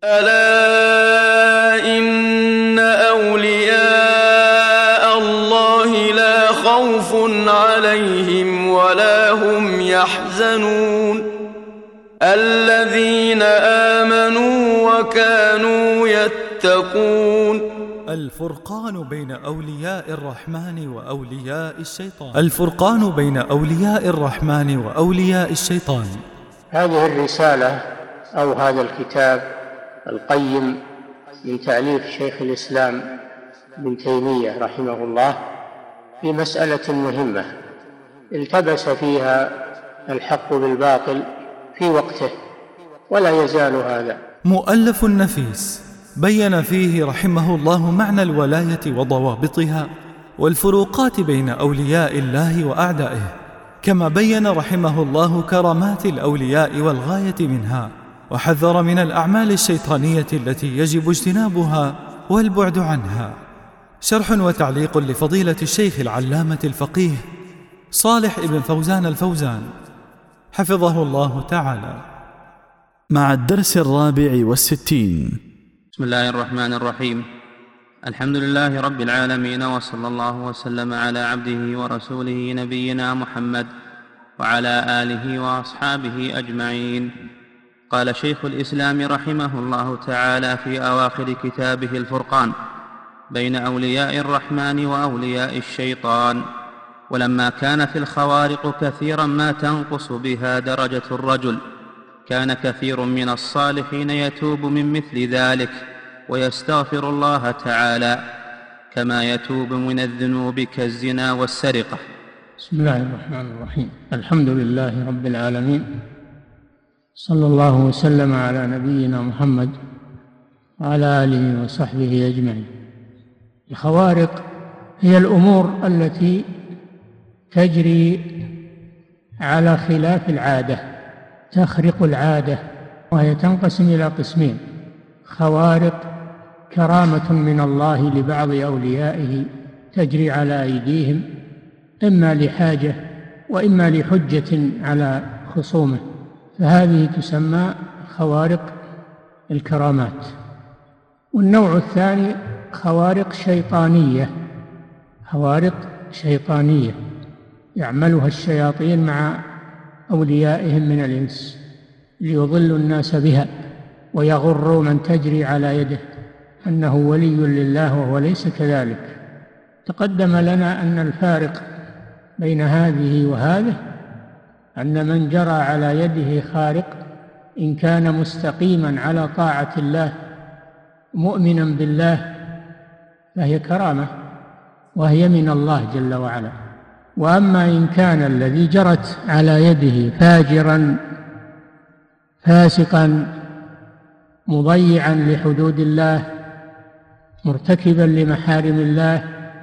ألا إن أولياء الله لا خوف عليهم ولا هم يحزنون الذين آمنوا وكانوا يتقون. الفرقان بين أولياء الرحمن وأولياء الشيطان. الفرقان بين أولياء الرحمن وأولياء الشيطان. هذه الرسالة أو هذا الكتاب القيم من تأليف شيخ الإسلام ابن تيمية رحمه الله في مسألة مهمة التبس فيها الحق بالباطل في وقته ولا يزال هذا. مؤلف نفيس بين فيه رحمه الله معنى الولاية وضوابطها والفروقات بين أولياء الله وأعدائه، كما بين رحمه الله كرامات الأولياء والغاية منها، وحذر من الأعمال الشيطانية التي يجب اجتنابها والبعد عنها. شرح وتعليق لفضيلة الشيخ العلامة الفقيه صالح ابن فوزان الفوزان حفظه الله تعالى، مع الدرس 64. بسم الله الرحمن الرحيم. الحمد لله رب العالمين، وصلى الله وسلم على عبده ورسوله نبينا محمد وعلى آله وأصحابه أجمعين. قال شيخ الإسلام رحمه الله تعالى في أواخر كتابه الفرقان بين أولياء الرحمن وأولياء الشيطان: ولما كان في الخوارق كثيرا ما تنقص بها درجة الرجل، كان كثير من الصالحين يتوب من مثل ذلك ويستغفر الله تعالى كما يتوب من الذنوب كالزنا والسرقة. بسم الله الرحمن الرحيم. الحمد لله رب العالمين، صلى الله وسلم على نبينا محمد وعلى آله وصحبه أجمعين. الخوارق هي الأمور التي تجري على خلاف العادة، تخرق العادة، وهي تنقسم إلى قسمين: خوارق كرامة من الله لبعض أوليائه تجري على أيديهم إما لحاجة وإما لحجة على خصومه، فهذه تسمى خوارق الكرامات. والنوع الثاني خوارق شيطانية، خوارق شيطانية يعملها الشياطين مع أوليائهم من الإنس ليضلوا الناس بها ويغروا من تجري على يده أنه ولي لله وهو ليس كذلك. تقدم لنا أن الفارق بين هذه وهذه أن من جرى على يده خارق إن كان مستقيما على طاعة الله مؤمنا بالله فهي كرامة وهي من الله جل وعلا. وأما إن كان الذي جرت على يده فاجرا فاسقا مضيعا لحدود الله مرتكبا لمحارم الله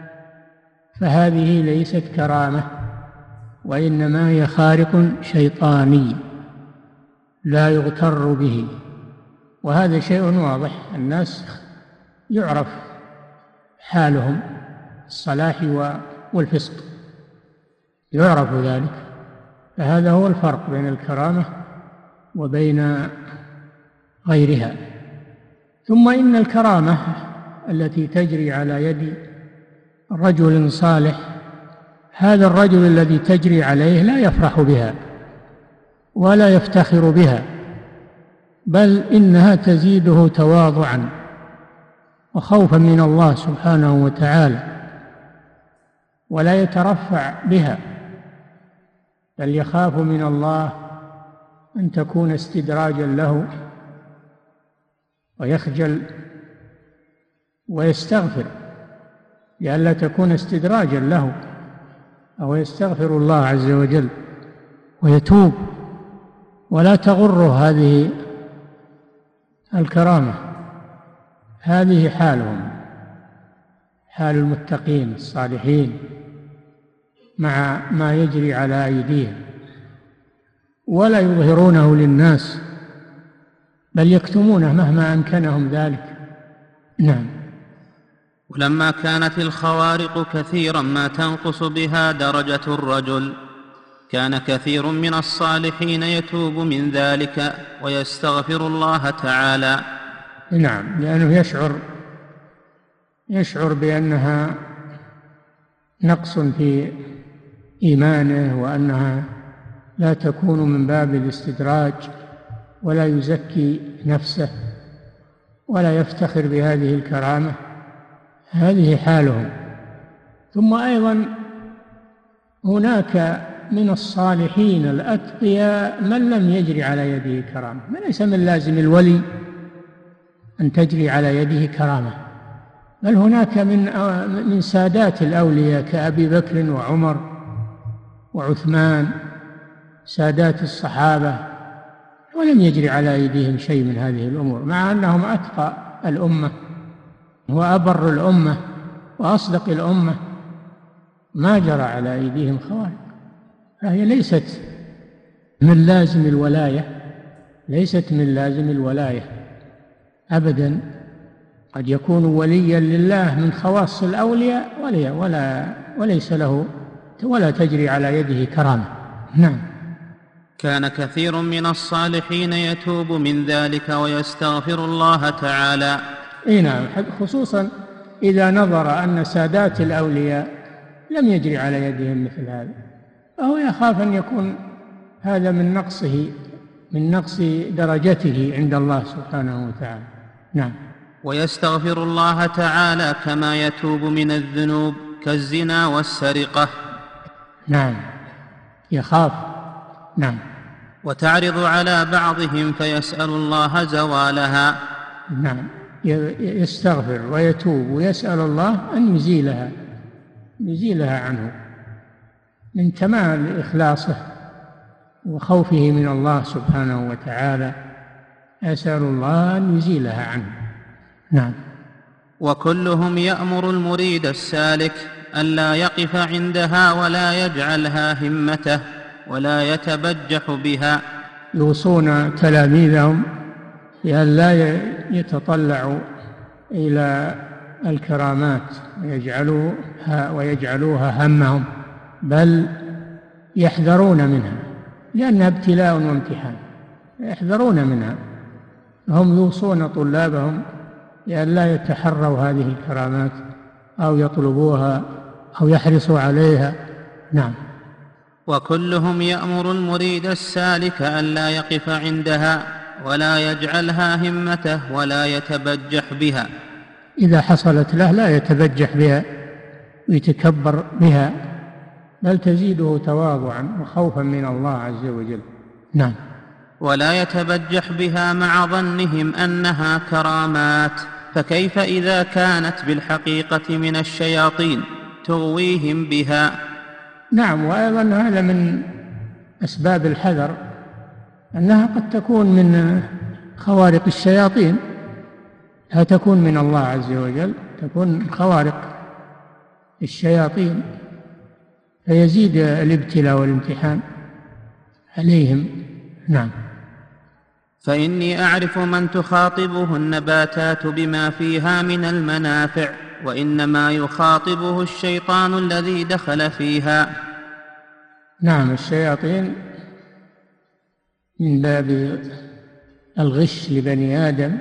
فهذه ليست كرامة، وإنما هي خارق شيطاني لا يغتر به. وهذا شيء واضح، الناس يعرف حالهم الصلاح والفسق، يعرف ذلك. فهذا هو الفرق بين الكرامة وبين غيرها. ثم إن الكرامة التي تجري على يد رجل صالح، هذا الرجل الذي تجري عليه لا يفرح بها ولا يفتخر بها، بل إنها تزيده تواضعا وخوفا من الله سبحانه وتعالى، ولا يترفع بها، بل يخاف من الله أن تكون استدراجا له ويخجل ويستغفر لئلا تكون استدراجا له، أو يستغفر الله عز وجل ويتوب، ولا تغره هذه الكرامة. هذه حالهم، حال المتقين الصالحين مع ما يجري على أيديهم، ولا يظهرونه للناس بل يكتمونه مهما أمكنهم ذلك. نعم. ولما كانت الخوارق كثيرا ما تنقص بها درجة الرجل، كان كثير من الصالحين يتوب من ذلك ويستغفر الله تعالى نعم، لأنه يشعر بأنها نقص في إيمانه، وأنها لا تكون من باب الاستدراج، ولا يزكي نفسه ولا يفتخر بهذه الكرامة. هذه حالهم. ثم أيضا هناك من الصالحين الأتقياء من لم يجري على يده كرامة، ليس من لازم الولي أن تجري على يده كرامة، بل هناك من سادات الأولياء كأبي بكر وعمر وعثمان، سادات الصحابة، ولم يجري على أيديهم شيء من هذه الأمور، مع أنهم أتقى الأمة وأبر الأمة وأصدق الأمة، ما جرى على أيديهم خوارق. فهي ليست من لازم الولاية، ليست من لازم الولاية أبدا. قد يكون وليا لله من خواص الأولياء وليس له ولا تجري على يده كرامة. نعم. كان كثير من الصالحين يتوب من ذلك ويستغفر الله تعالى. نعم، خصوصا إذا نظر أن سادات الأولياء لم يجري على يدهم مثل هذا، فهو يخاف أن يكون هذا من نقص درجته عند الله سبحانه وتعالى. نعم. ويستغفر الله تعالى كما يتوب من الذنوب كالزنا والسرقة. نعم، يخاف. نعم. وتعرض على بعضهم فيسأل الله زوالها. نعم، يستغفر ويتوب ويسأل الله أن يزيلها عنه من كمال إخلاصه وخوفه من الله سبحانه وتعالى، يسأل الله أن يزيلها عنه. نعم. وكلهم يأمر المريد السالك ألا يقف عندها ولا يجعلها همته ولا يتبجح بها. يوصون تلاميذهم بأن لا يتطلعوا إلى الكرامات ويجعلوها همهم، بل يحذرون منها، لأنها ابتلاء وامتحان، يحذرون منها. هم يوصون طلابهم بأن لا يتحروا هذه الكرامات أو يطلبوها أو يحرصوا عليها. نعم. وكلهم يأمر المريد السالك ألا يقف عندها ولا يجعلها همته ولا يتبجح بها. إذا حصلت له لا يتبجح بها ويتكبر بها، بل تزيده تواضعا وخوفا من الله عز وجل. نعم. ولا يتبجح بها مع ظنهم أنها كرامات، فكيف إذا كانت بالحقيقة من الشياطين تغويهم بها؟ نعم، وأيضا هذا من أسباب الحذر، أنها قد تكون من خوارق الشياطين، لا تكون من الله عز وجل، تكون خوارق الشياطين، فيزيد الابتلاء والامتحان عليهم. نعم. فإني أعرف من تخاطبه النباتات بما فيها من المنافع، وإنما يخاطبه الشيطان الذي دخل فيها. نعم، الشياطين من باب الغش لبني آدم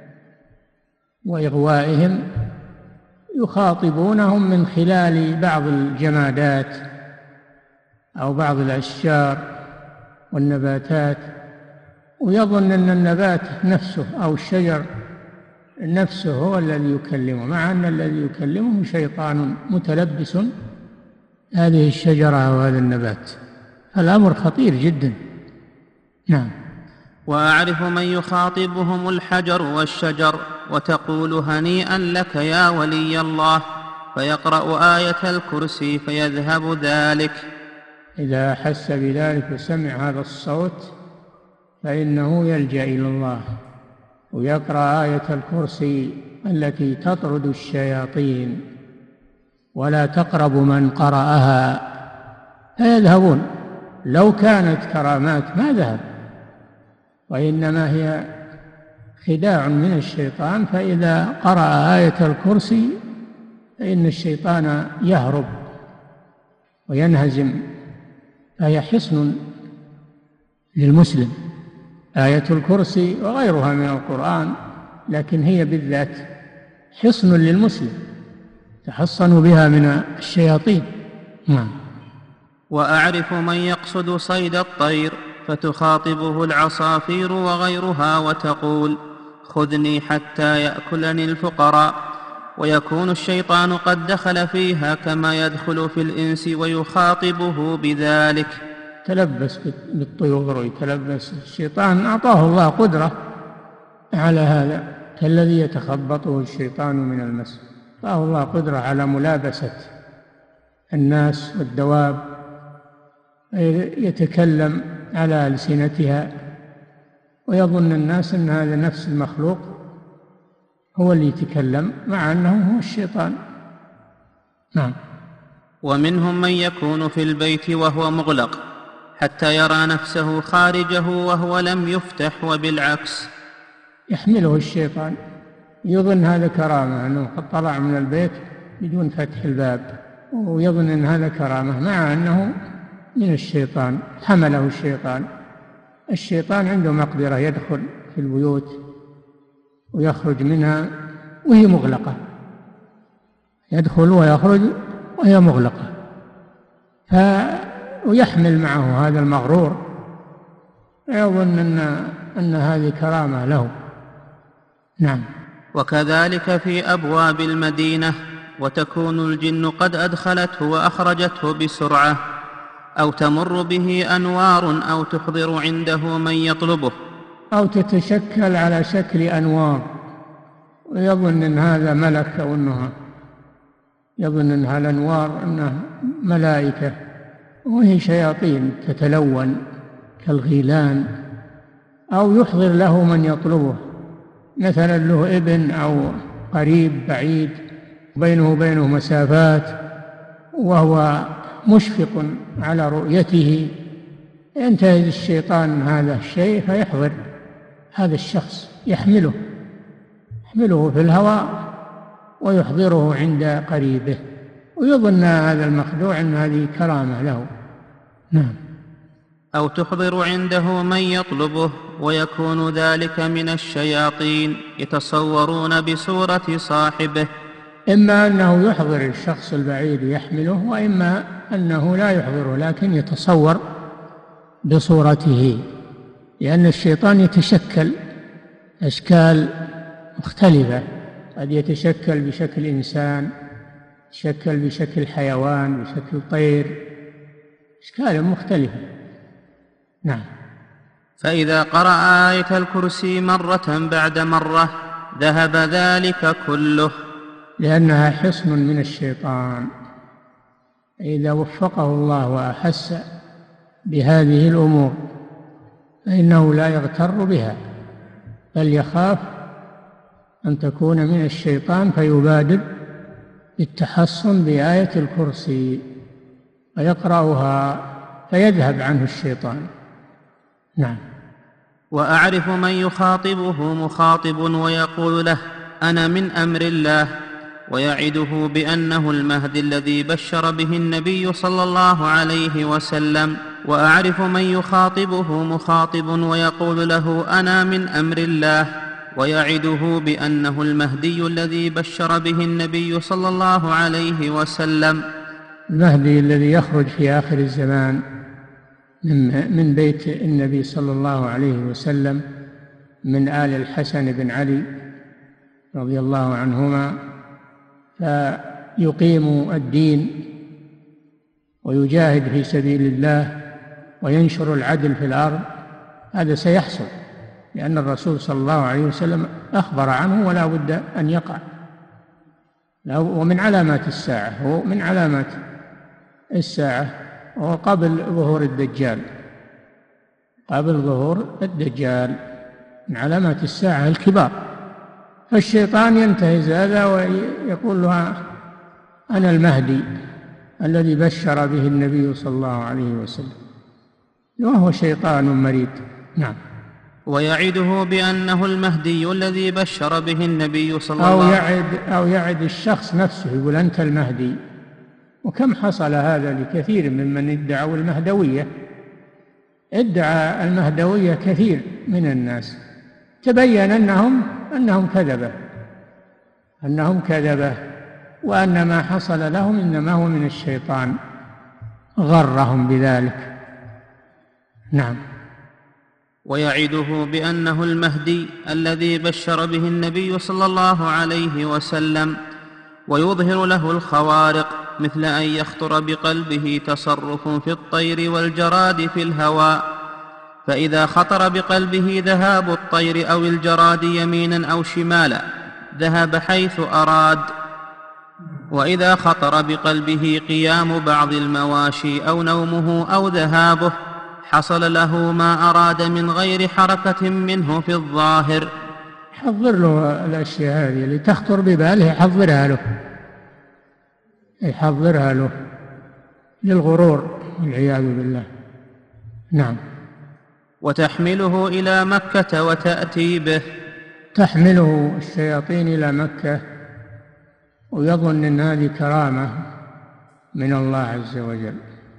وإغوائهم يخاطبونهم من خلال بعض الجمادات أو بعض الأشجار والنباتات، ويظن أن النبات نفسه أو الشجر نفسه هو الذي يكلمه، مع أن الذي يكلمه شيطان متلبس هذه الشجرة وهذا النبات. الأمر خطير جدا. نعم. وأعرف من يخاطبهم الحجر والشجر وتقول هنيئا لك يا ولي الله، فيقرأ آية الكرسي فيذهب ذلك. إذا أحس بذلك وسمع هذا الصوت فإنه يلجأ إلى الله ويقرأ آية الكرسي التي تطرد الشياطين، ولا تقرب من قرأها فيذهبون. لو كانت كرامات ما ذهب، وإنما هي خداع من الشيطان، فإذا قرأ آية الكرسي فإن الشيطان يهرب وينهزم، فهي حصن للمسلم. آية الكرسي وغيرها من القرآن لكن هي بالذات حصن للمسلم تحصن بها من الشياطين. نعم. وأعرف من يقصد صيد الطير فتخاطبه العصافير وغيرها وتقول خذني حتى يأكلني الفقراء، ويكون الشيطان قد دخل فيها كما يدخل في الإنس ويخاطبه بذلك. تلبس بالطيور ويتلبس. الشيطان أعطاه الله قدرة على هذا كالذي يتخبطه الشيطان من المس. أعطاه الله قدرة على ملابسة الناس والدواب، يتكلم على ألسنتها ويظن الناس أن هذا نفس المخلوق هو اللي يتكلم، مع أنه هو الشيطان. نعم. ومنهم من يكون في البيت وهو مغلق حتى يرى نفسه خارجه وهو لم يفتح، وبالعكس يحمله الشيطان، يظن هذا كرامة أنه قد طلع من البيت بدون فتح الباب، ويظن أن هذا كرامة مع أنه من الشيطان، حمله الشيطان. الشيطان عنده مقدرة يدخل في البيوت ويخرج منها وهي مغلقة، يدخل ويخرج وهي مغلقة، ويحمل معه هذا المغرور، يظن أن هذه كرامة له. نعم. وكذلك في أبواب المدينة، وتكون الجن قد أدخلته وأخرجته بسرعة، أو تمر به أنوار، أو تحضر عنده من يطلبه، أو تتشكل على شكل أنوار، ويظن أن هذا ملك، أو أنها يظن أنها الأنوار أنها ملائكة، وهي شياطين تتلون كالغيلان. أو يحضر له من يطلبه، مثلا له ابن أو قريب بعيد بينه وبينه مسافات، وهو مشفق على رؤيته، ينتهز الشيطان هذا الشيء فيحضر هذا الشخص، يحمله في الهواء ويحضره عند قريبه، ويظن هذا المخدوع أن هذه كرامة له. نعم. أو تحضر عنده من يطلبه، ويكون ذلك من الشياطين يتصورون بصورة صاحبه. إما أنه يحضر الشخص البعيد يحمله، وإما أنه لا يحضره لكن يتصور بصورته، لأن الشيطان يتشكل أشكال مختلفة، قد يتشكل بشكل إنسان، يتشكل بشكل حيوان، بشكل طير، أشكال مختلفة. نعم. فإذا قرأ آية الكرسي مرة بعد مرة ذهب ذلك كله، لأنها حصن من الشيطان. إذا وفقه الله وأحس بهذه الأمور فإنه لا يغتر بها، بل يخاف أن تكون من الشيطان، فيبادر بالتحصن بآية الكرسي فيقرأها فيذهب عنه الشيطان. نعم. وأعرف من يخاطبه مخاطب ويقول له أنا من أمر الله، ويعده بأنه المهدي الذي بشر به النبي صلى الله عليه وسلم. وأعرف من يخاطبه مخاطب ويقول له أنا من أمر الله، ويعده بأنه المهدي الذي بشر به النبي صلى الله عليه وسلم. المهدي الذي يخرج في آخر الزمان من بيت النبي صلى الله عليه وسلم، من آل الحسن بن علي رضي الله عنهما، فيقيم الدين ويجاهد في سبيل الله وينشر العدل في الأرض. هذا سيحصل لأن الرسول صلى الله عليه وسلم أخبر عنه ولا بد أن يقع. ومن علامات الساعة، هو من علامات الساعة، وهو قبل ظهور الدجال، قبل ظهور الدجال، من علامات الساعة الكبار. فالشيطان ينتهز هذا ويقول له أنا المهدي الذي بشر به النبي صلى الله عليه وسلم، وهو شيطان مريد. نعم. ويعده بأنه المهدي الذي بشر به النبي صلى الله عليه وسلم، أو يعد الشخص نفسه، يقول أنت المهدي. وكم حصل هذا لكثير ممن ادعوا المهدوية، ادعى المهدوية كثير من الناس، تبين أنهم أنهم كذبة وأن ما حصل لهم إنما هو من الشيطان غرهم بذلك. نعم. ويعده بأنه المهدي الذي بشر به النبي صلى الله عليه وسلم، ويظهر له الخوارق، مثل أن يخطر بقلبه تصرف في الطير والجراد في الهواء، فإذا خطر بقلبه ذهاب الطير أو الجراد يمينا أو شمالا ذهب حيث أراد، وإذا خطر بقلبه قيام بعض المواشي أو نومه أو ذهابه حصل له ما أراد من غير حركة منه في الظاهر. حضر له الأشياء هذه اللي تخطر بباله، يحضرها له للغرور والعياذ بالله. نعم. وتحمله إلى مكة وتأتي به، تحمله الشياطين إلى مكة ويظن أن هذه كرامة من الله عز وجل،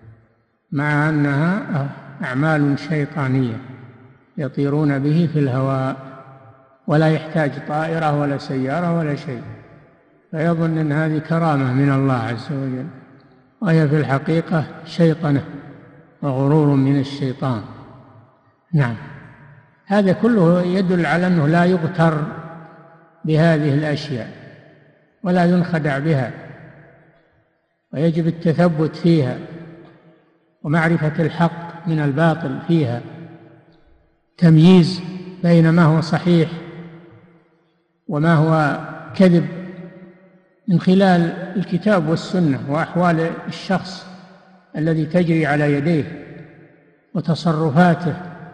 مع أنها أعمال شيطانية يطيرون به في الهواء ولا يحتاج طائرة ولا سيارة ولا شيء، فيظن أن هذه كرامة من الله عز وجل، وهي في الحقيقة شيطنة وغرور من الشيطان. نعم. هذا كله يدل على أنه لا يغتر بهذه الأشياء ولا ينخدع بها، ويجب التثبت فيها ومعرفة الحق من الباطل فيها، تمييز بين ما هو صحيح وما هو كذب من خلال الكتاب والسنة وأحوال الشخص الذي تجري على يديه وتصرفاته.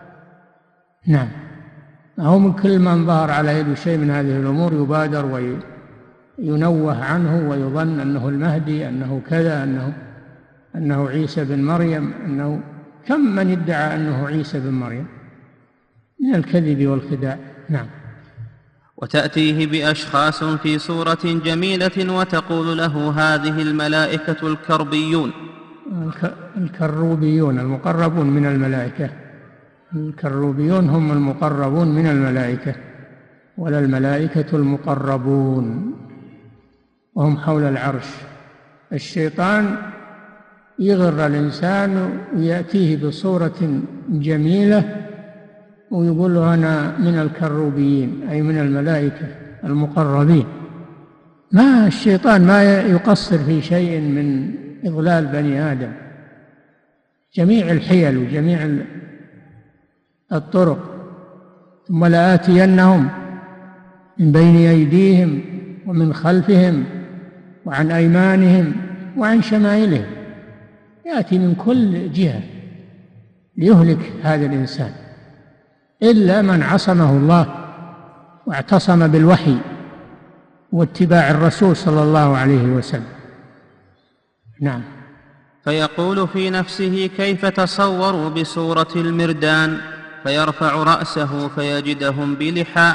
نعم. هو من كل من ظهر على يده شيء من هذه الأمور يبادر وينوه عنه ويظن أنه المهدي، أنه كذا، أنه عيسى بن مريم، أنه كم من ادعى أنه عيسى بن مريم من الكذب والخداع. نعم. وتأتيه بأشخاص في صورة جميلة وتقول له هذه الملائكة الكربيون. الكروبيون المقربون من الملائكة، الكروبيون هم المقربون من الملائكة، ولا الملائكة المقربون وهم حول العرش. الشيطان يغر الإنسان ويأتيه بصورة جميلة ويقول له أنا من الكروبيين، أي من الملائكة المقربين. الشيطان ما يقصر في شيء من إضلال بني آدم، جميع الحيل وجميع الطرق. ثم لآتينهم من بين أيديهم ومن خلفهم وعن أيمانهم وعن شمائلهم، يأتي من كل جهة ليهلك هذا الإنسان، إلا من عصمه الله واعتصم بالوحي واتباع الرسول صلى الله عليه وسلم. نعم. فيقول في نفسه كيف تصوروا بصورة المردان، فيرفع رأسه فيجدهم بلحى.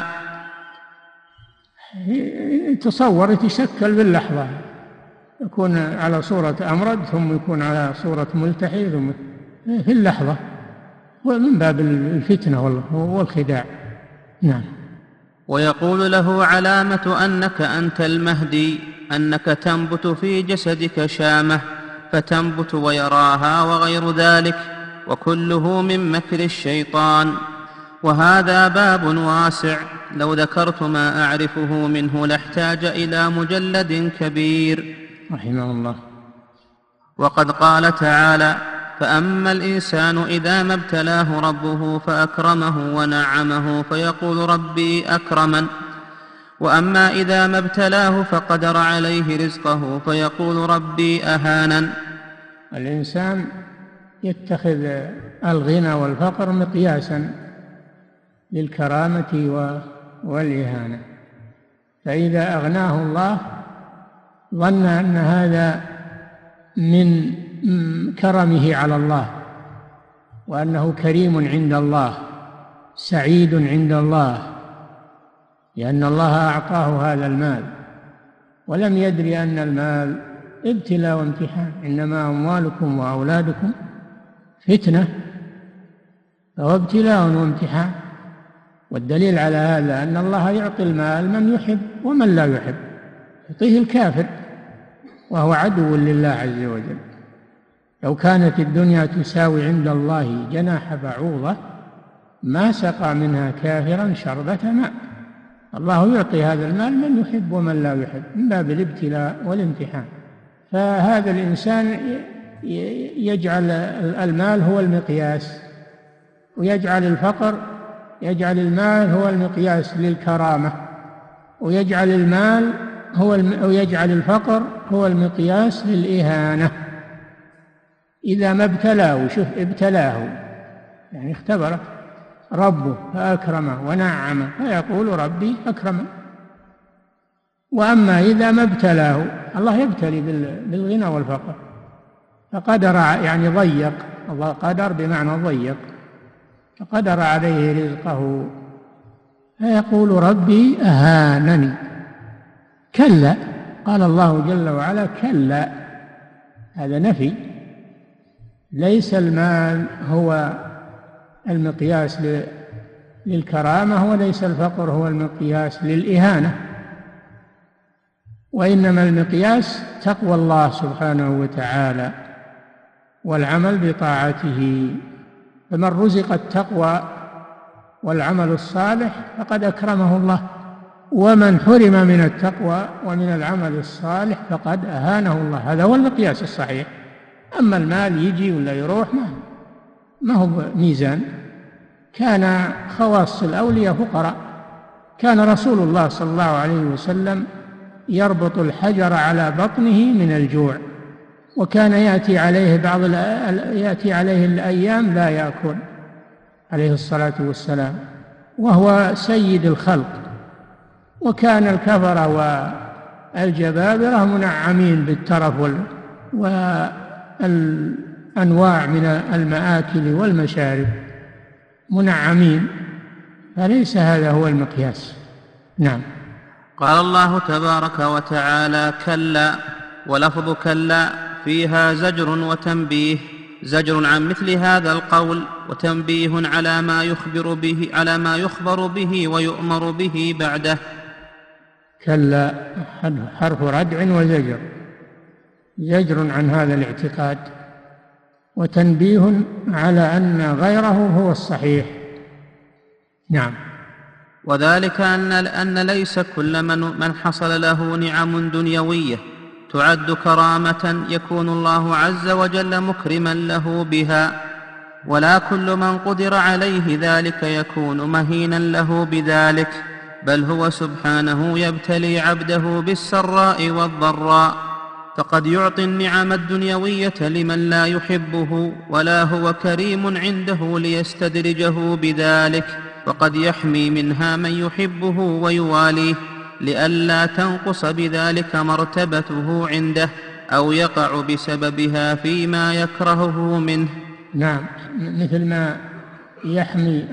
تصور يتشكل باللحظة، يكون على صورة أمرد ثم يكون على صورة ملتحي ثم في اللحظة، ومن باب الفتنة والخداع. نعم. ويقول له علامة أنك أنت المهدي أنك تنبت في جسدك شامة فتنبت ويراها وغير ذلك، وكله من مكر الشيطان. وهذا باب واسع، لو ذكرت ما أعرفه منه لاحتاج إلى مجلد كبير رحمه الله. وقد قال تعالى فأما الإنسان إذا ما ابتلاه ربه فأكرمه ونعمه فيقول ربي أكرمن، وأما إذا ما ابتلاه فقدر عليه رزقه فيقول ربي أهانن. الإنسان يتخذ الغنى والفقر مقياسا للكرامة والإهانة، فإذا أغناه الله ظن أن هذا من كرمه على الله، وأنه كريم عند الله سعيد عند الله، لأن الله أعطاه هذا المال، ولم يدري أن المال ابتلاء وامتحان، إنما أموالكم وأولادكم فتنة، فهو ابتلاء وامتحان. والدليل على هذا أن الله يعطي المال من يحب ومن لا يحب، يعطيه الكافر وهو عدو لله عز وجل. لو كانت الدنيا تساوي عند الله جناح بعوضة ما سقى منها كافرا شربة ماء. الله يعطي هذا المال من يحب ومن لا يحب من باب الابتلاء والامتحان. فهذا الإنسان يجعل المال هو المقياس، ويجعل المال هو المقياس للكرامة، ويجعل الفقر هو المقياس للإهانة. إذا ما ابتلاه، شوف ابتلاه يعني اختبره ربه فأكرمه ونعمه فيقول ربي أكرمه. وأما إذا ما ابتلاه، الله يبتلي بالغنى والفقر، فقدر يعني ضيق، الله قدر بمعنى ضيق، فقدر عليه رزقه فيقول ربي أهانني. كلا، قال الله جل وعلا كلا، هذا نفي. ليس المال هو المقياس للكرامة، وليس الفقر هو المقياس للإهانة، وإنما المقياس تقوى الله سبحانه وتعالى والعمل بطاعته. فمن رزق التقوى والعمل الصالح فقد أكرمه الله، ومن حرم من التقوى ومن العمل الصالح فقد أهانه الله. هذا هو المقياس الصحيح. أما المال يجي ولا يروح ما هو ميزان. كان خواص الأولياء فقراء. كان رسول الله صلى الله عليه وسلم يربط الحجر على بطنه من الجوع، وكان يأتي عليه الأيام لا يأكل عليه الصلاة والسلام، وهو سيد الخلق. وكان الكفرة والجبابرة منعمين بالترف والأنواع من المآكل والمشارب، منعمين، فليس هذا هو المقياس. نعم. قال الله تبارك وتعالى كلا، ولفظ كلا فيها زجر وتنبيه، زجر عن مثل هذا القول، وتنبيه على ما يخبر به ويؤمر به بعده. كلا حرف ردع وزجر، زجر عن هذا الاعتقاد، وتنبيه على أن غيره هو الصحيح. نعم. وذلك أن ليس كل من حصل له نعم دنيوية تعد كرامة يكون الله عز وجل مكرما له بها، ولا كل من قدر عليه ذلك يكون مهينا له بذلك، بل هو سبحانه يبتلي عبده بالسراء والضراء، فقد يعطي النعم الدنيوية لمن لا يحبه ولا هو كريم عنده ليستدرجه بذلك، وقد يحمي منها من يحبه ويواليه لئلا تنقص بذلك مرتبته عنده أو يقع بسببها فيما يكرهه منه. نعم، مثل ما يحمي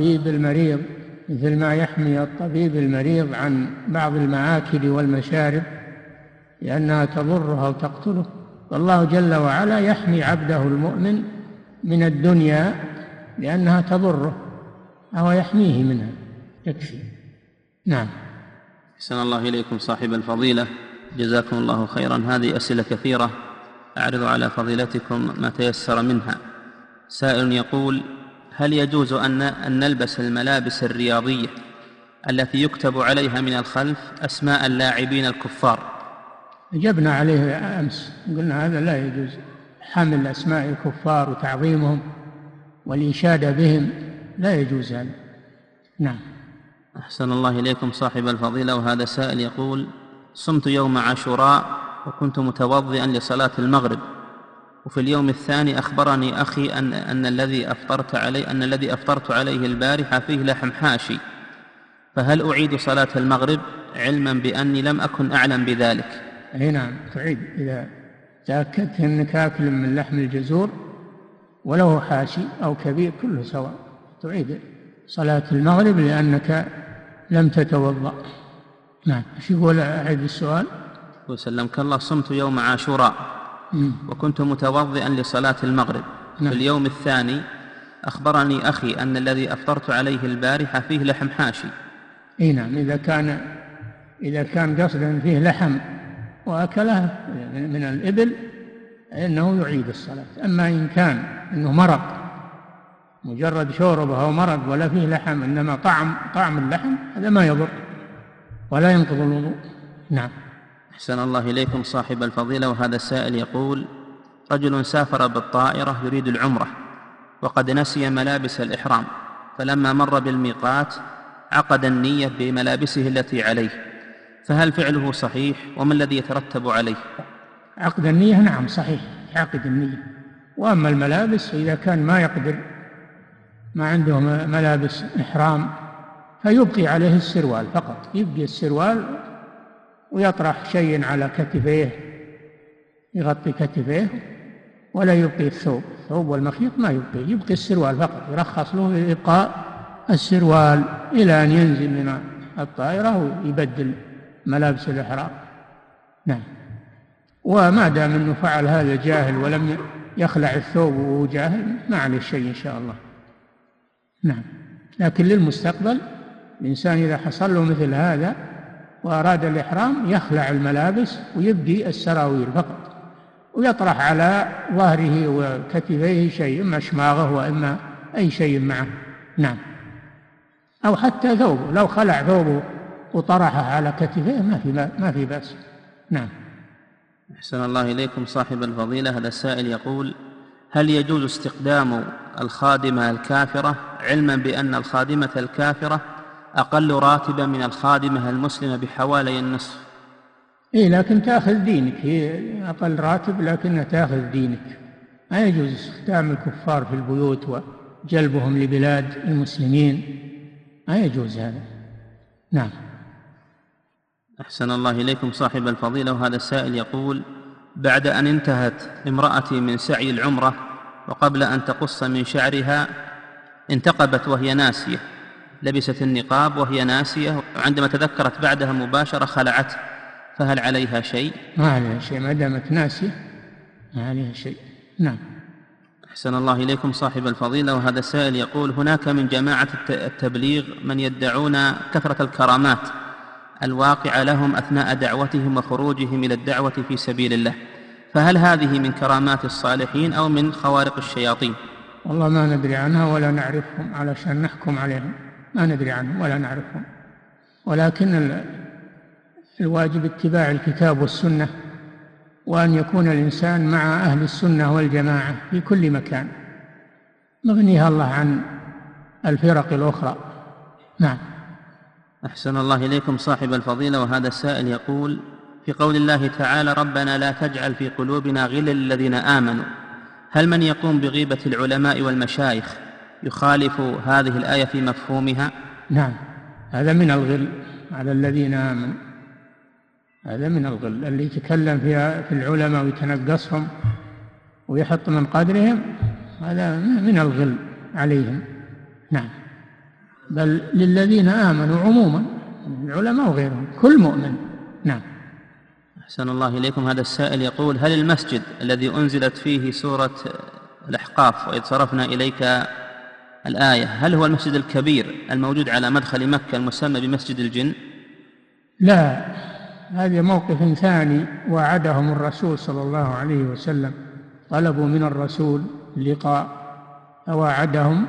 الطبيب المريض عن بعض المآكل والمشارب لأنها تضره أو تقتله، والله جل وعلا يحمي عبده المؤمن من الدنيا لأنها تضره أو يحميه منها، يكفي. نعم. أحسن الله إليكم صاحب الفضيلة، جزاكم الله خيرا. هذه أسئلة كثيرة أعرض على فضيلتكم ما تيسر منها. سائل يقول: هل يجوز أن نلبس الملابس الرياضية التي يكتب عليها من الخلف أسماء اللاعبين الكفار؟ أجبنا عليه أمس، قلنا هذا لا يجوز، حمل أسماء الكفار وتعظيمهم والإشادة بهم لا يجوز هذا. نعم. أحسن الله إليكم صاحب الفضيلة. وهذا سائل يقول: صمت يوم عاشوراء وكنت متوضئا لصلاة المغرب، وفي اليوم الثاني أخبرني أخي أن الذي أفطرت عليه البارحة فيه لحم حاشي، فهل أعيد صلاة المغرب علما بأني لم أكن أعلم بذلك؟ أي نعم، تعيد إذا تأكدت أنك آكل من لحم الجزور ولو حاشي أو كبير كله سواء، تعيد صلاة المغرب لأنك لم تتوضأ. نعم. ايش يقول؟ أعيد السؤال. وسلمك الله: صمت يوم عاشوراء وكنت متوضئا لصلاة المغرب، في اليوم الثاني أخبرني أخي أن الذي أفطرت عليه البارحة فيه لحم حاشي. اي نعم، إذا كان قصدا فيه لحم وأكله من الإبل إنه يعيد الصلاة. أما إن كان إنه مرق، مجرد شوربه أو مرق ولا فيه لحم إنما طعم اللحم، هذا ما يضر ولا ينقض الوضوء. نعم. أحسن الله إليكم صاحب الفضيلة. وهذا السائل يقول: رجل سافر بالطائرة يريد العمرة وقد نسي ملابس الإحرام، فلما مر بالميقات عقد النية بملابسه التي عليه، فهل فعله صحيح وما الذي يترتب عليه؟ عقد النية نعم صحيح، عقد النية. وأما الملابس إذا كان ما يقدر، ما عنده ملابس إحرام، فيبقي عليه السروال فقط، يبقي السروال ويطرح شيء على كتفيه يغطي كتفيه، ولا يبقي الثوب والمخيط ما يبقي السروال فقط، يرخص له إبقاء السروال إلى أن ينزل من الطائرة ويبدل ملابس الإحرام. نعم. وما دام أنه فعل هذا جاهل ولم يخلع الثوب وهو جاهل ما عليه شيء إن شاء الله. نعم. لكن للمستقبل الإنسان إذا حصل له مثل هذا وأراد الإحرام يخلع الملابس ويبقي السراويل فقط، ويطرح على ظهره وكتفيه شيء، إما شماغه وإما أي شيء معه. نعم. أو حتى ثوبه، لو خلع ثوبه وطرحه على كتفيه ما في بأس. نعم. أحسن الله إليكم صاحب الفضيلة. هذا السائل يقول: هل يجوز استخدام الخادمة الكافرة علما بأن الخادمة الكافرة أقل راتبا من الخادمة المسلمة بحوالي النصف؟ إيه، لكن تأخذ دينك، هي أقل راتب لكنها تأخذ دينك. ما يجوز استخدام الكفار في البيوت وجلبهم لبلاد المسلمين، ما يجوز هذا. نعم. أحسن الله إليكم صاحب الفضيلة. وهذا السائل يقول: بعد أن انتهت امرأتي من سعي العمرة وقبل أن تقص من شعرها انتقبت وهي ناسية، لبست النقاب وهي ناسية، وعندما تذكرت بعدها مباشرة خلعته، فهل عليها شيء؟ ما عليها شيء ما دامت ناسية، ما عليها شيء. نعم. أحسن الله إليكم صاحب الفضيلة. وهذا السائل يقول: هناك من جماعة التبليغ من يدعون كثرة الكرامات الواقعة لهم أثناء دعوتهم وخروجهم إلى الدعوة في سبيل الله، فهل هذه من كرامات الصالحين أو من خوارق الشياطين؟ والله ما ندري عنها ولا نعرفهم علشان نحكم عليهم، ما ندري عنهم ولا نعرفهم، ولكن الواجب اتباع الكتاب والسنة، وأن يكون الإنسان مع أهل السنة والجماعة في كل مكان، نغنيها الله عن الفرق الأخرى. نعم. أحسن الله إليكم صاحب الفضيلة. وهذا السائل يقول: في قول الله تعالى: ربنا لا تجعل في قلوبنا غلا للذين آمنوا، هل من يقوم بغيبة العلماء والمشايخ يخالف هذه الآية في مفهومها؟ نعم، هذا من الغل على الذين آمنوا، هذا من الغل اللي يتكلم في العلماء ويتنقصهم ويحط من قدرهم، هذا من الغل عليهم. نعم. بل للذين آمنوا عموما، العلماء وغيرهم، كل مؤمن. نعم. أحسن الله إليكم. هذا السائل يقول: هل المسجد الذي أنزلت فيه سورة الأحقاف وإذ صرفنا إليك الآية، هل هو المسجد الكبير الموجود على مدخل مكة المسمى بمسجد الجن؟ لا، هذا موقف ثاني وعدهم الرسول صلى الله عليه وسلم، طلبوا من الرسول اللقاء فواعدهم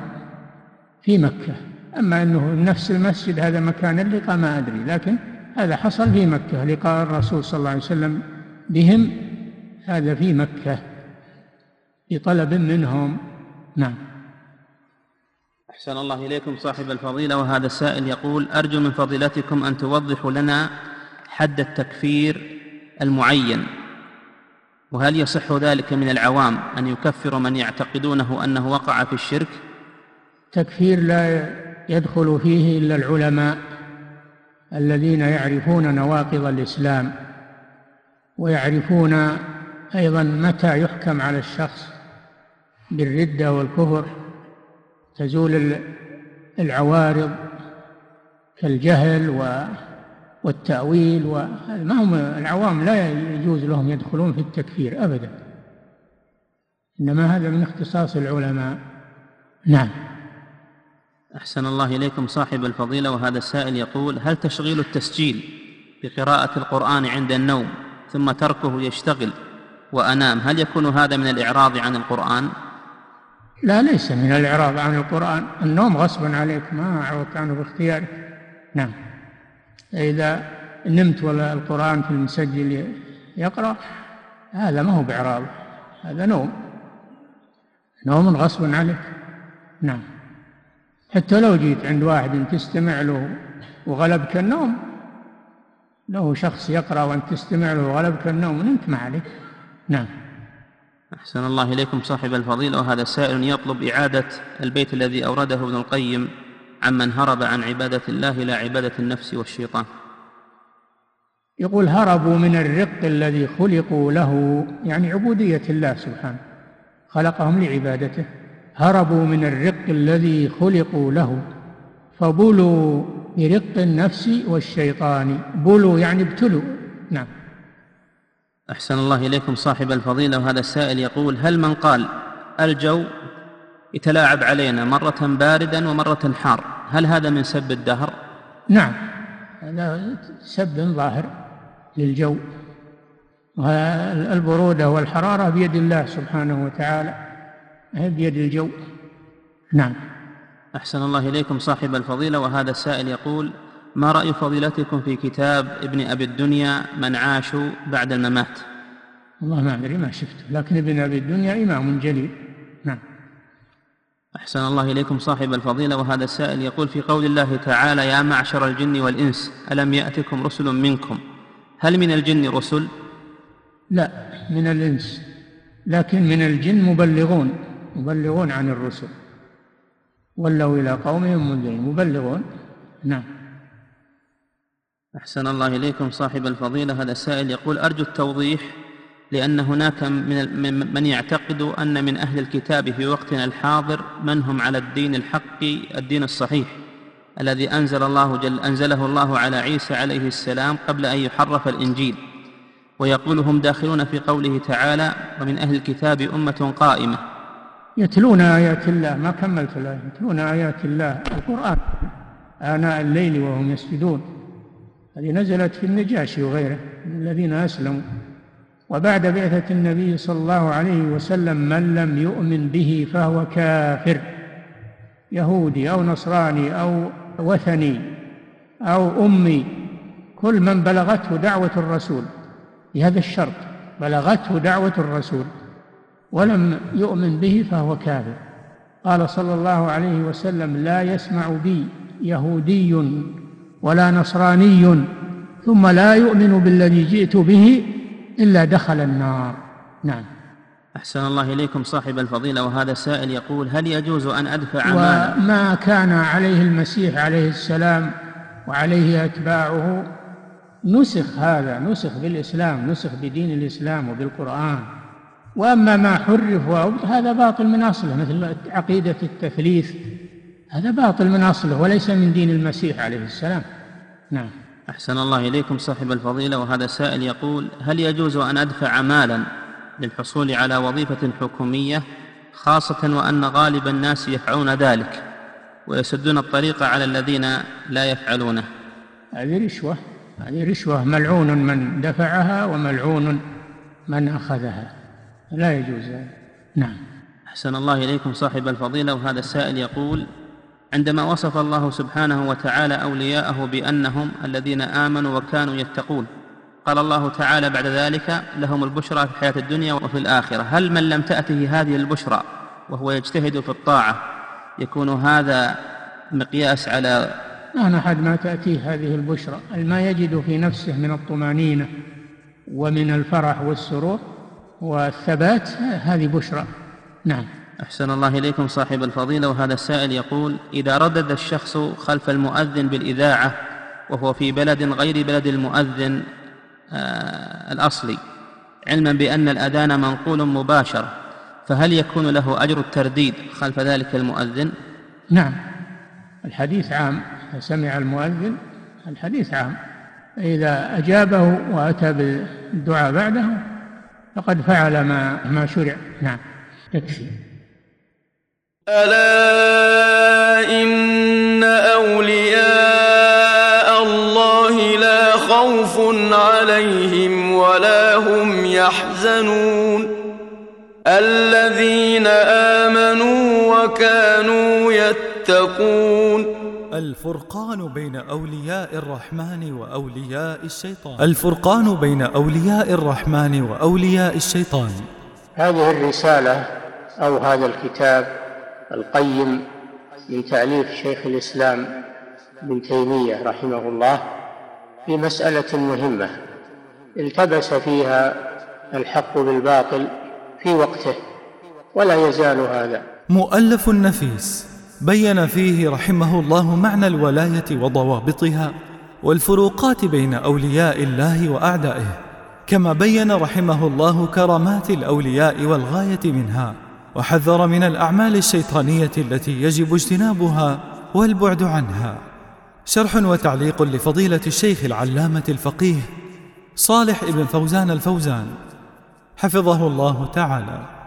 في مكة. أما أنه نفس المسجد هذا مكان اللقاء ما أدري، لكن هذا حصل في مكة، لقاء الرسول صلى الله عليه وسلم بهم هذا في مكة بطلب منهم. نعم. أحسن الله إليكم صاحب الفضيلة. وهذا السائل يقول: أرجو من فضيلتكم أن توضحوا لنا حد التكفير المعين، وهل يصح ذلك من العوام أن يكفر من يعتقدونه أنه وقع في الشرك؟ تكفير لا يدخل فيه إلا العلماء الذين يعرفون نواقض الإسلام، ويعرفون أيضا متى يحكم على الشخص بالردة والكفر، تزول العوارض كالجهل والتأويل، ما هم العوام لا يجوز لهم يدخلون في التكفير أبدا، إنما هذا من اختصاص العلماء. نعم. أحسن الله إليكم صاحب الفضيلة، وهذا السائل يقول: هل تشغيل التسجيل بقراءة القرآن عند النوم ثم تركه يشتغل وأنام، هل يكون هذا من الإعراض عن القرآن؟ لا، ليس من الإعراض عن القرآن. النوم غصبا عليك، ما أعرضت عنه باختيارك. نعم. إذا نمت ولا القرآن في المسجل يقرأ، هذا ما هو بإعراض، هذا نوم غصبا عليك. نعم. حتى لو جيت عند واحد تستمع له وغلبك النوم، له شخص يقرأ وأنت تستمع له وغلبك النوم ونمت ما عليك. نعم. أحسن الله إليكم صاحب الفضيلة، وهذا سائل يطلب إعادة البيت الذي أورده ابن القيم عمن هرب عن عبادة الله إلى عبادة النفس والشيطان. يقول: هربوا من الرق الذي خلقوا له، يعني عبودية الله سبحانه، خلقهم لعبادته. هربوا من الرق الذي خلقوا له فبلوا برق النفس والشيطان. بلوا يعني ابتلوا. نعم. أحسن الله إليكم صاحب الفضيلة، وهذا السائل يقول: هل من قال الجو يتلاعب علينا مرة باردا ومرة حار، هل هذا من سب الدهر؟ نعم، هذا سب ظاهر للجو، والبرودة والحرارة بيد الله سبحانه وتعالى، هي بيد الجو. نعم. أحسن الله إليكم صاحب الفضيلة، وهذا السائل يقول: ما رأي فضيلتكم في كتاب ابن أبي الدنيا من عاشوا بعد الممات؟ والله ما أدري، ما شفته، لكن ابن أبي الدنيا إمام جليل. نعم. أحسن الله إليكم صاحب الفضيلة، وهذا السائل يقول: في قول الله تعالى: يا معشر الجن والإنس ألم يأتكم رسل منكم، هل من الجن رسل؟ لا، من الإنس، لكن من الجن مبلغون عن الرسل، ولوا إلى قومهم منذرين، مبلغون. نعم. أحسن الله إليكم صاحب الفضيلة، هذا السائل يقول: أرجو التوضيح، لأن هناك من يعتقد أن من أهل الكتاب في وقتنا الحاضر من هم على الدين الحق، الدين الصحيح الذي أنزله الله على عيسى عليه السلام قبل أن يحرف الإنجيل، ويقول هم داخلون في قوله تعالى: ومن أهل الكتاب أمة قائمة يتلون آيات الله. ما كملت الآية. يتلون آيات الله، القرآن، آناء الليل وهم يسجدون. هذه نزلت في النجاشي وغيره من الذين أسلموا. وبعد بعثة النبي صلى الله عليه وسلم من لم يؤمن به فهو كافر، يهودي أو نصراني أو وثني أو أمي، كل من بلغته دعوة الرسول بهذا الشرط، بلغته دعوة الرسول ولم يؤمن به فهو كافر. قال صلى الله عليه وسلم: لا يسمع بي يهودي ولا نصراني ثم لا يؤمن بالذي جئت به إلا دخل النار. نعم. أحسن الله إليكم صاحب الفضيلة، وهذا السائل يقول: هل يجوز أن أدفع مالا؟ وما كان عليه المسيح عليه السلام وعليه أتباعه نسخ، هذا نسخ بالإسلام، نسخ بدين الإسلام وبالقرآن. وأما ما حرف هذا باطل من أصله، مثل عقيدة التثليث، هذا باطل من أصله وليس من دين المسيح عليه السلام. نعم. أحسن الله إليكم صاحب الفضيلة، وهذا سائل يقول: هل يجوز أن أدفع مالا للحصول على وظيفة حكومية، خاصة وأن غالب الناس يفعلون ذلك ويسدون الطريق على الذين لا يفعلونه؟ هذه رشوة، ملعون من دفعها وملعون من أخذها، لا يجوز. نعم. أحسن الله إليكم صاحب الفضيلة، وهذا السائل يقول: عندما وصف الله سبحانه وتعالى أولياءه بأنهم الذين آمنوا وكانوا يتقون، قال الله تعالى بعد ذلك: لهم البشرى في الحياة الدنيا وفي الآخرة، هل من لم تأته هذه البشرى وهو يجتهد في الطاعة يكون هذا مقياس على أنا أحد ما تأتيه هذه البشرى، ما يجد في نفسه من الطمأنينة ومن الفرح والسرور والثبات، هذه بشرى. نعم. أحسن الله إليكم صاحب الفضيلة، وهذا السائل يقول: إذا ردد الشخص خلف المؤذن بالإذاعة وهو في بلد غير بلد المؤذن الأصلي، علما بأن الأذان منقول مباشر، فهل يكون له أجر الترديد خلف ذلك المؤذن؟ نعم، الحديث عام، سمع المؤذن الحديث عام، إذا أجابه وأتى بالدعاء بعده فقد فعل ما شرع. نعم، يكفي. ألا إن أولياء الله لا خوف عليهم ولا هم يحزنون الذين آمنوا وكانوا يتقون. الفرقان بين أولياء الرحمن وأولياء الشيطان. الفرقان بين أولياء الرحمن وأولياء الشيطان. هذه الرسالة أو هذا الكتاب القيم من تأليف شيخ الإسلام ابن تيمية رحمه الله في مسألة مهمة التبس فيها الحق بالباطل في وقته ولا يزال هذا. مؤلف نفيس بين فيه رحمه الله معنى الولاية وضوابطها والفروقات بين أولياء الله وأعدائه، كما بين رحمه الله كرامات الأولياء والغاية منها، وحذر من الأعمال الشيطانية التي يجب اجتنابها والبعد عنها. شرح وتعليق لفضيلة الشيخ العلامة الفقيه صالح ابن فوزان الفوزان حفظه الله تعالى.